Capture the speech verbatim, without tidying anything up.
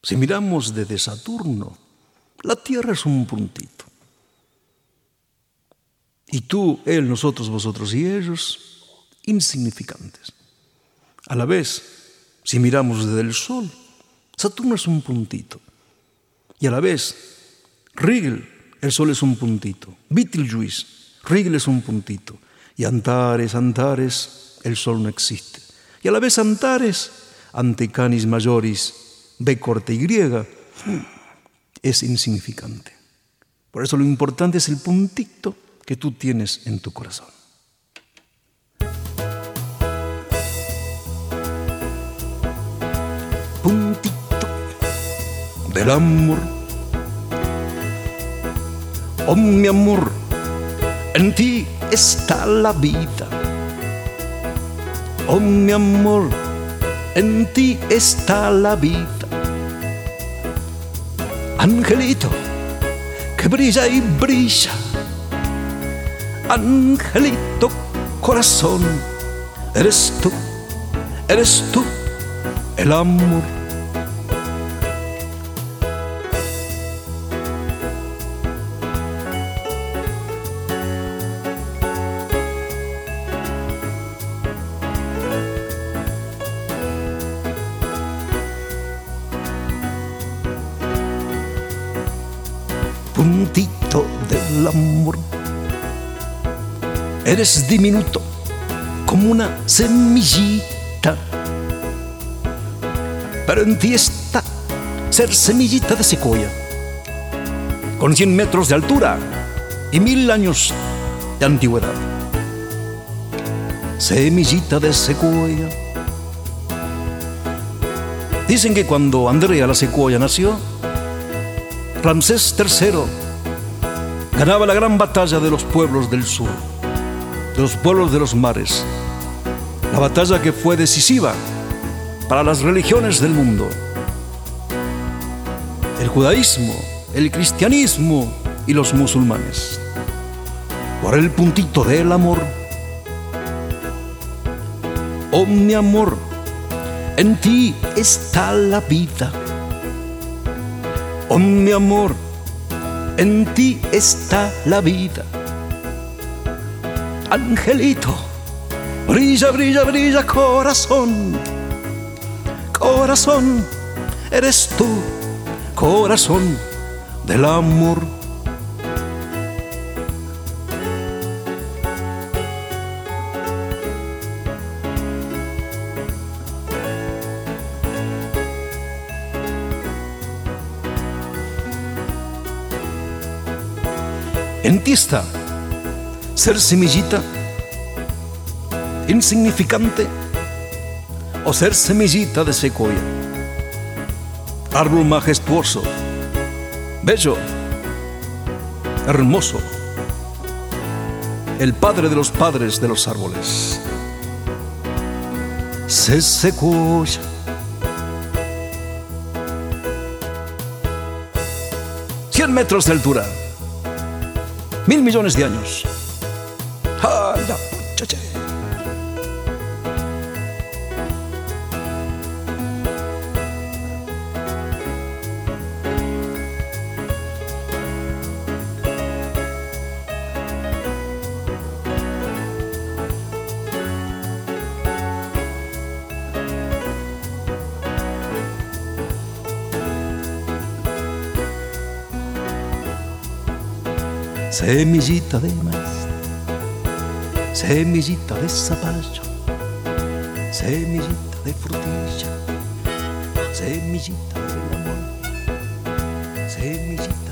Si miramos desde Saturno, la Tierra es un puntito. Y tú, él, nosotros, vosotros y ellos, insignificantes. A la vez, si miramos desde el Sol, Saturno es un puntito. Y a la vez, Rigel, el Sol es un puntito. Betelgeuse, Rigel es un puntito. Y Antares, Antares, el Sol no existe. Y a la vez Antares, ante Canis Majoris, B corta Y, es insignificante. Por eso lo importante es el puntito que tú tienes en tu corazón. Puntito del amor. Oh, mi amor, en ti está la vida. Oh, mi amor, en ti está la vida. Angelito, que brilla y brilla. Angelito, corazón, eres tú, eres tú, el amor. Puntito del amor. Eres diminuto como una semillita, pero en ti está ser semillita de secuoya, con cien metros de altura y mil años de antigüedad. Semillita de secuoya. Dicen que cuando Andrea la secuoya nació, Ramsés tercero ganaba la gran batalla de los pueblos del sur, de los pueblos de los mares, la batalla que fue decisiva para las religiones del mundo, el judaísmo, el cristianismo y los musulmanes, por el puntito del amor. Oh, mi amor, en ti está la vida. Oh, mi amor, en ti está la vida. Angelito, brilla, brilla, brilla, corazón. Corazón, eres tú, corazón del amor. En ti está ser semillita insignificante o ser semillita de secuoya, árbol majestuoso, bello, hermoso, el padre de los padres de los árboles. Se secuoya. Cien metros de altura. Mil millones de años. ¡Ah, la puchache! Semillita de maíz, semillita de zapallo, semillita de frutilla, semillita del amor, semillita